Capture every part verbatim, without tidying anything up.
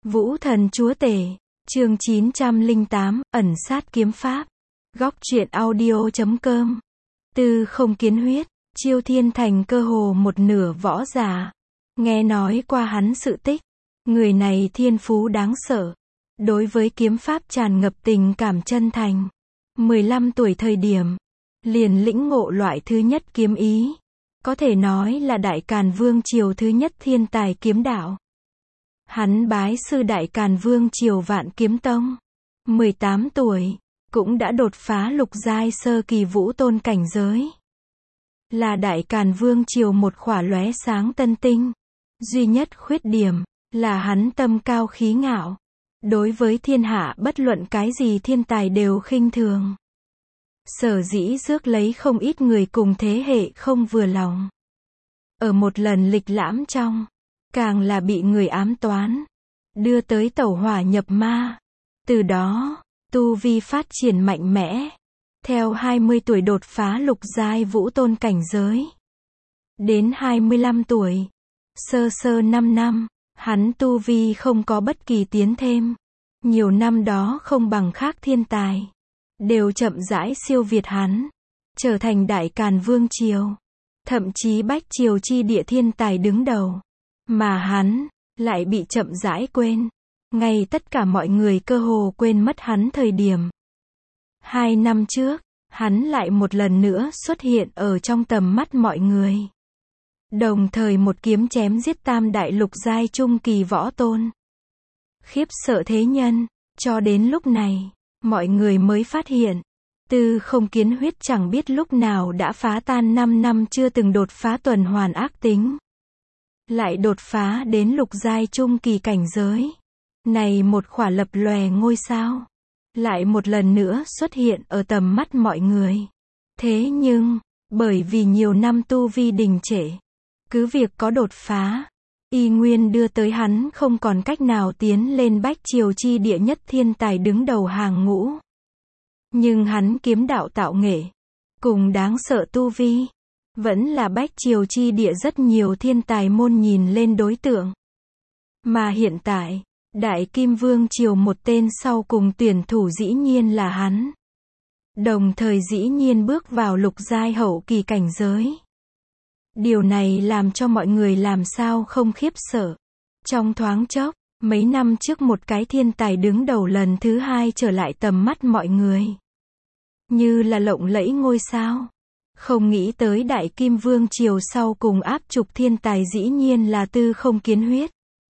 Vũ Thần Chúa Tể, chương chín trăm lẻ tám, ẩn sát kiếm pháp. Góc truyện audio chấm com. Tư không kiến huyết, Chiêu Thiên Thành cơ hồ một nửa võ giả. Nghe nói qua hắn sự tích, người này thiên phú đáng sợ. Đối với kiếm pháp tràn ngập tình cảm chân thành. mười lăm tuổi thời điểm, liền lĩnh ngộ loại thứ nhất kiếm ý. Có thể nói là Đại Càn Vương triều thứ nhất thiên tài kiếm đạo. Hắn bái sư Đại Càn Vương triều Vạn Kiếm Tông. mười tám tuổi, cũng đã đột phá lục giai sơ kỳ vũ tôn cảnh giới. Là Đại Càn Vương triều một khỏa lóe sáng tân tinh. Duy nhất khuyết điểm, là hắn tâm cao khí ngạo. Đối với thiên hạ bất luận cái gì thiên tài đều khinh thường. Sở dĩ rước lấy không ít người cùng thế hệ không vừa lòng. Ở một lần lịch lãm trong, càng là bị người ám toán, đưa tới tẩu hỏa nhập ma. Từ đó, tu vi phát triển mạnh mẽ. Theo hai mươi tuổi đột phá lục giai vũ tôn cảnh giới. Đến hai mươi lăm tuổi, sơ sơ năm năm, hắn tu vi không có bất kỳ tiến thêm. Nhiều năm đó không bằng khác thiên tài. Đều chậm rãi siêu việt hắn. Trở thành Đại Càn Vương triều. Thậm chí bách triều chi địa thiên tài đứng đầu. Mà hắn, lại bị chậm rãi quên. Ngay tất cả mọi người cơ hồ quên mất hắn thời điểm. Hai năm trước, hắn lại một lần nữa xuất hiện ở trong tầm mắt mọi người. Đồng thời một kiếm chém giết tam đại lục giai trung kỳ võ tôn. Khiếp sợ thế nhân, cho đến lúc này, mọi người mới phát hiện. Tư không kiến huyết chẳng biết lúc nào đã phá tan năm năm chưa từng đột phá tuần hoàn ác tính. Lại đột phá đến lục giai trung kỳ cảnh giới. Này một khỏa lập lòe ngôi sao. Lại một lần nữa xuất hiện ở tầm mắt mọi người. Thế nhưng, bởi vì nhiều năm tu vi đình trệ. Cứ việc có đột phá. Y nguyên đưa tới hắn không còn cách nào tiến lên bách triều chi địa nhất thiên tài đứng đầu hàng ngũ. Nhưng hắn kiếm đạo tạo nghệ. Cùng đáng sợ tu vi. Vẫn là bách triều chi địa rất nhiều thiên tài môn nhìn lên đối tượng. Mà hiện tại, Đại Kim Vương triều một tên sau cùng tuyển thủ dĩ nhiên là hắn. Đồng thời dĩ nhiên bước vào lục giai hậu kỳ cảnh giới. Điều này làm cho mọi người làm sao không khiếp sợ. Trong thoáng chốc, mấy năm trước một cái thiên tài đứng đầu lần thứ hai trở lại tầm mắt mọi người. Như là lộng lẫy ngôi sao. Không nghĩ tới Đại Kim Vương triều sau cùng áp trục thiên tài dĩ nhiên là Tư không kiến huyết.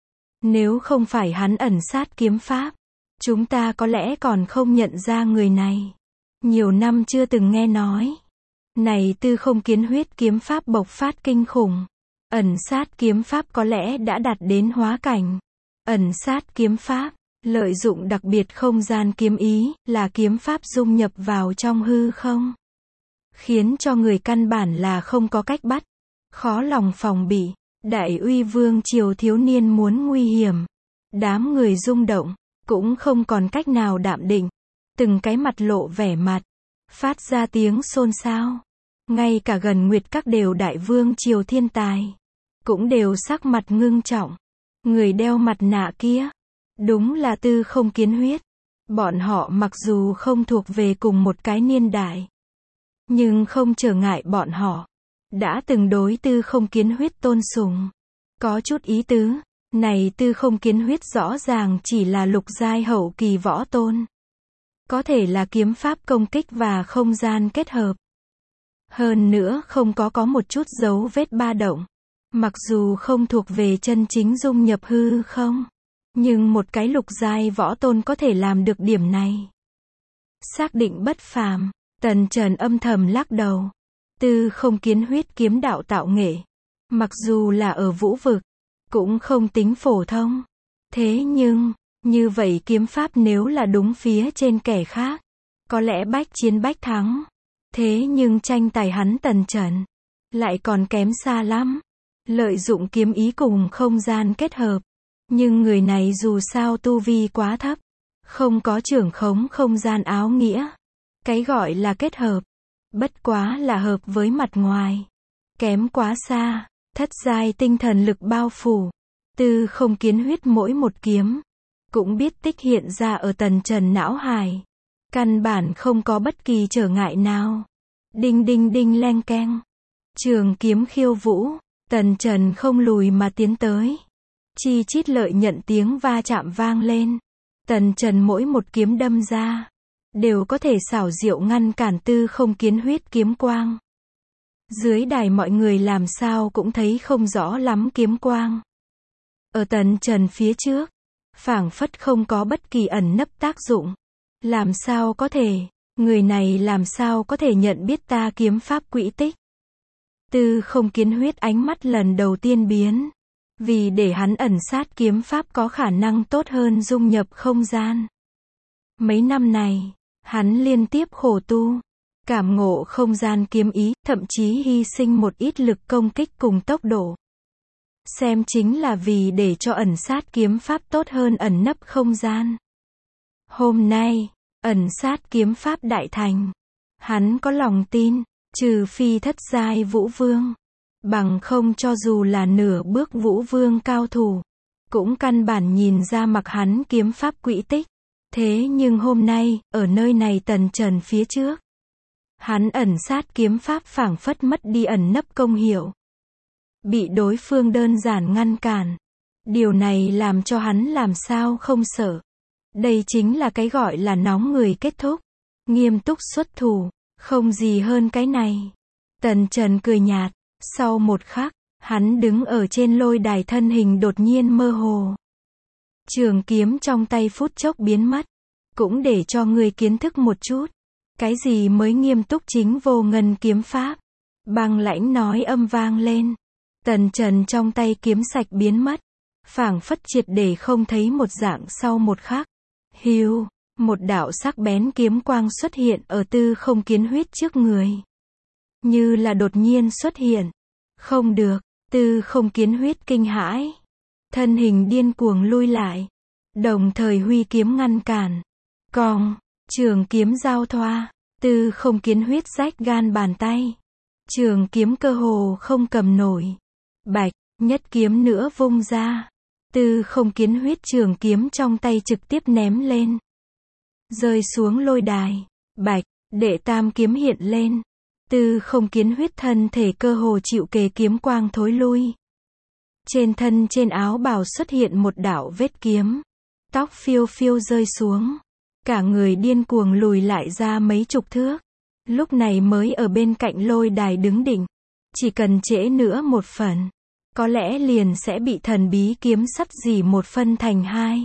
Nếu không phải hắn ẩn sát kiếm pháp, chúng ta có lẽ còn không nhận ra người này. Nhiều năm chưa từng nghe nói. Này Tư không kiến huyết kiếm pháp bộc phát kinh khủng. Ẩn sát kiếm pháp có lẽ đã đạt đến hóa cảnh. Ẩn sát kiếm pháp, lợi dụng đặc biệt không gian kiếm ý, là kiếm pháp dung nhập vào trong hư không. Khiến cho người căn bản là không có cách bắt. Khó lòng phòng bị. Đại Uy Vương triều thiếu niên muốn nguy hiểm. Đám người rung động, cũng không còn cách nào đạm định. Từng cái mặt lộ vẻ mặt, phát ra tiếng xôn xao. Ngay cả gần Nguyệt Các đều Đại Vương triều thiên tài, cũng đều sắc mặt ngưng trọng. Người đeo mặt nạ kia, đúng là Tư không kiến huyết. Bọn họ mặc dù không thuộc về cùng một cái niên đại, nhưng không trở ngại bọn họ đã từng đối Tư không kiến huyết tôn sùng. Có chút ý tứ, này Tư không kiến huyết rõ ràng chỉ là lục giai hậu kỳ võ tôn. Có thể là kiếm pháp công kích và không gian kết hợp. Hơn nữa không có có một chút dấu vết ba động. Mặc dù không thuộc về chân chính dung nhập hư không. Nhưng một cái lục giai võ tôn có thể làm được điểm này. Xác định bất phàm, Tần Trần âm thầm lắc đầu. Tư không kiến huyết kiếm đạo tạo nghệ. Mặc dù là ở vũ vực, cũng không tính phổ thông. Thế nhưng, như vậy kiếm pháp nếu là đúng phía trên kẻ khác, có lẽ bách chiến bách thắng. Thế nhưng tranh tài hắn Tần Trần, lại còn kém xa lắm. Lợi dụng kiếm ý cùng không gian kết hợp. Nhưng người này dù sao tu vi quá thấp. Không có trưởng khống không gian áo nghĩa. Cái gọi là kết hợp. Bất quá là hợp với mặt ngoài. Kém quá xa. Thất giai tinh thần lực bao phủ. Tư không kiến huyết mỗi một kiếm. cũng biết tích hiện ra ở tần trần não hải. Căn bản không có bất kỳ trở ngại nào. Đinh đinh đinh leng keng. Trường kiếm khiêu vũ, tần trần không lùi mà tiến tới. Chi chít lợi nhận tiếng va chạm vang lên. Tần trần mỗi một kiếm đâm ra, đều có thể xảo diệu ngăn cản Tư Không Kiến Huyết kiếm quang. Dưới đài mọi người làm sao cũng thấy không rõ lắm kiếm quang. Ở tần trần phía trước, phảng phất không có bất kỳ ẩn nấp tác dụng. Làm sao có thể, người này làm sao có thể nhận biết ta kiếm pháp quỹ tích. Tư Không Kiến Huyết ánh mắt lần đầu tiên biến. Vì để hắn ẩn sát kiếm pháp có khả năng tốt hơn dung nhập không gian. Mấy năm này, hắn liên tiếp khổ tu, cảm ngộ không gian kiếm ý, thậm chí hy sinh một ít lực công kích cùng tốc độ. Xem chính là vì để cho ẩn sát kiếm pháp tốt hơn ẩn nấp không gian. Hôm nay, ẩn sát kiếm pháp đại thành. Hắn có lòng tin, trừ phi thất giai vũ vương. Bằng không cho dù là nửa bước vũ vương cao thủ, cũng căn bản nhìn ra mặc hắn kiếm pháp quỹ tích. Thế nhưng hôm nay, ở nơi này tần trần phía trước, hắn ẩn sát kiếm pháp phảng phất mất đi ẩn nấp công hiệu. Bị đối phương đơn giản ngăn cản. Điều này làm cho hắn làm sao không sợ. Đây chính là cái gọi là nóng người kết thúc. Nghiêm túc xuất thủ, không gì hơn cái này. Tần Trần cười nhạt. Sau một khắc, hắn đứng ở trên lôi đài thân hình đột nhiên mơ hồ. Trường kiếm trong tay phút chốc biến mất. Cũng để cho người kiến thức một chút. Cái gì mới nghiêm túc chính vô ngân kiếm pháp. Băng lãnh nói âm vang lên. Tần Trần trong tay kiếm sạch biến mất. Phảng phất triệt để không thấy một dạng sau một khắc. Hiu, một đạo sắc bén kiếm quang xuất hiện ở Tư Không Kiến Huyết trước người. Như là đột nhiên xuất hiện. Không được, Tư Không Kiến Huyết kinh hãi. Thân hình điên cuồng lui lại. Đồng thời huy kiếm ngăn cản. Cong, trường kiếm giao thoa. Tư Không Kiến Huyết rách gan bàn tay. Trường kiếm cơ hồ không cầm nổi. Bạch, nhất kiếm nữa vung ra. Tư Không Kiến Huyết trường kiếm trong tay trực tiếp ném lên. Rơi xuống lôi đài. Bạch, đệ tam kiếm hiện lên. Tư Không Kiến Huyết thân thể cơ hồ chịu kề kiếm quang thối lui. Trên thân trên áo bào xuất hiện một đạo vết kiếm. Tóc phiêu phiêu rơi xuống. Cả người điên cuồng lùi lại ra mấy chục thước. Lúc này mới ở bên cạnh lôi đài đứng đỉnh. Chỉ cần trễ nữa một phần, có lẽ liền sẽ bị thần bí kiếm sắt rỉ một phân thành hai.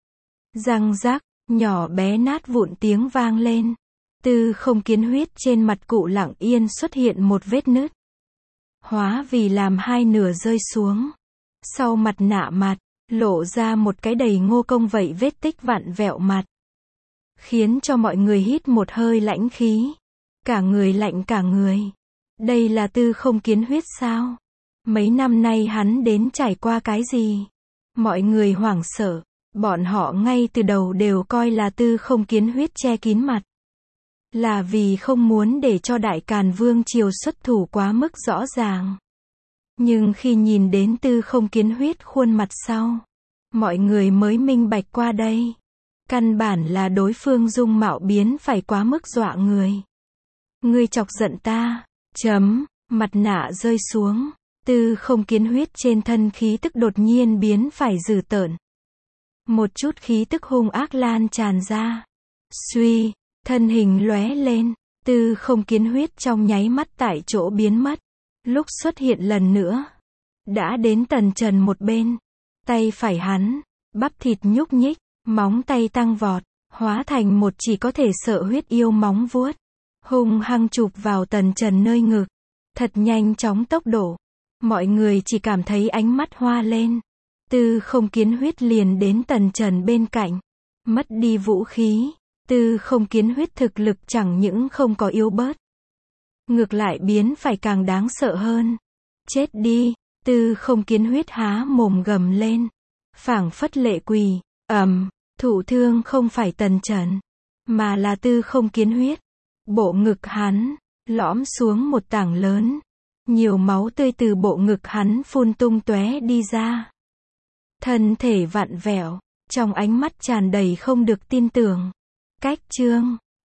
Răng rác, nhỏ bé nát vụn tiếng vang lên. Tư Không Kiến Huyết trên mặt cụ lặng yên xuất hiện một vết nứt. Hóa vì làm hai nửa rơi xuống. Sau mặt nạ mặt, lộ ra một cái đầy ngô công vậy vết tích vặn vẹo mặt. Khiến cho mọi người hít một hơi lãnh khí. Cả người lạnh cả người. Đây là Tư Không Kiến Huyết sao? Mấy năm nay hắn đến trải qua cái gì? Mọi người hoảng sợ. Bọn họ ngay từ đầu đều coi là Tư Không Kiến Huyết che kín mặt. Là vì không muốn để cho Đại Càn Vương triều xuất thủ quá mức rõ ràng. Nhưng khi nhìn đến Tư Không Kiến Huyết khuôn mặt sau, mọi người mới minh bạch qua đây. Căn bản là đối phương dung mạo biến phải quá mức dọa người. Ngươi chọc giận ta. Chấm, mặt nạ rơi xuống. Tư Không Kiến Huyết trên thân khí tức đột nhiên biến phải dữ tợn. Một chút khí tức hung ác lan tràn ra. Suy, thân hình lóe lên. Tư Không Kiến Huyết trong nháy mắt tại chỗ biến mất. Lúc xuất hiện lần nữa, đã đến Tần Trần một bên. Tay phải hắn, bắp thịt nhúc nhích, móng tay tăng vọt, hóa thành một chỉ có thể sợ huyết yêu móng vuốt. Hung hăng chụp vào Tần Trần nơi ngực. Thật nhanh chóng tốc độ. Mọi người chỉ cảm thấy ánh mắt hoa lên. Tư Không Kiến Huyết liền đến Tần Trần bên cạnh. Mất đi vũ khí. Tư Không Kiến Huyết thực lực chẳng những không có yếu bớt. Ngược lại biến phải càng đáng sợ hơn. Chết đi. Tư Không Kiến Huyết há mồm gầm lên. Phảng phất lệ quỳ. Ầm, thụ thương không phải Tần Trần, mà là Tư Không Kiến Huyết. Bộ ngực hắn lõm xuống một tảng lớn. Nhiều máu tươi từ bộ ngực hắn phun tung tóe đi ra. Thân thể vặn vẹo. Trong ánh mắt tràn đầy không được tin tưởng. Cách chương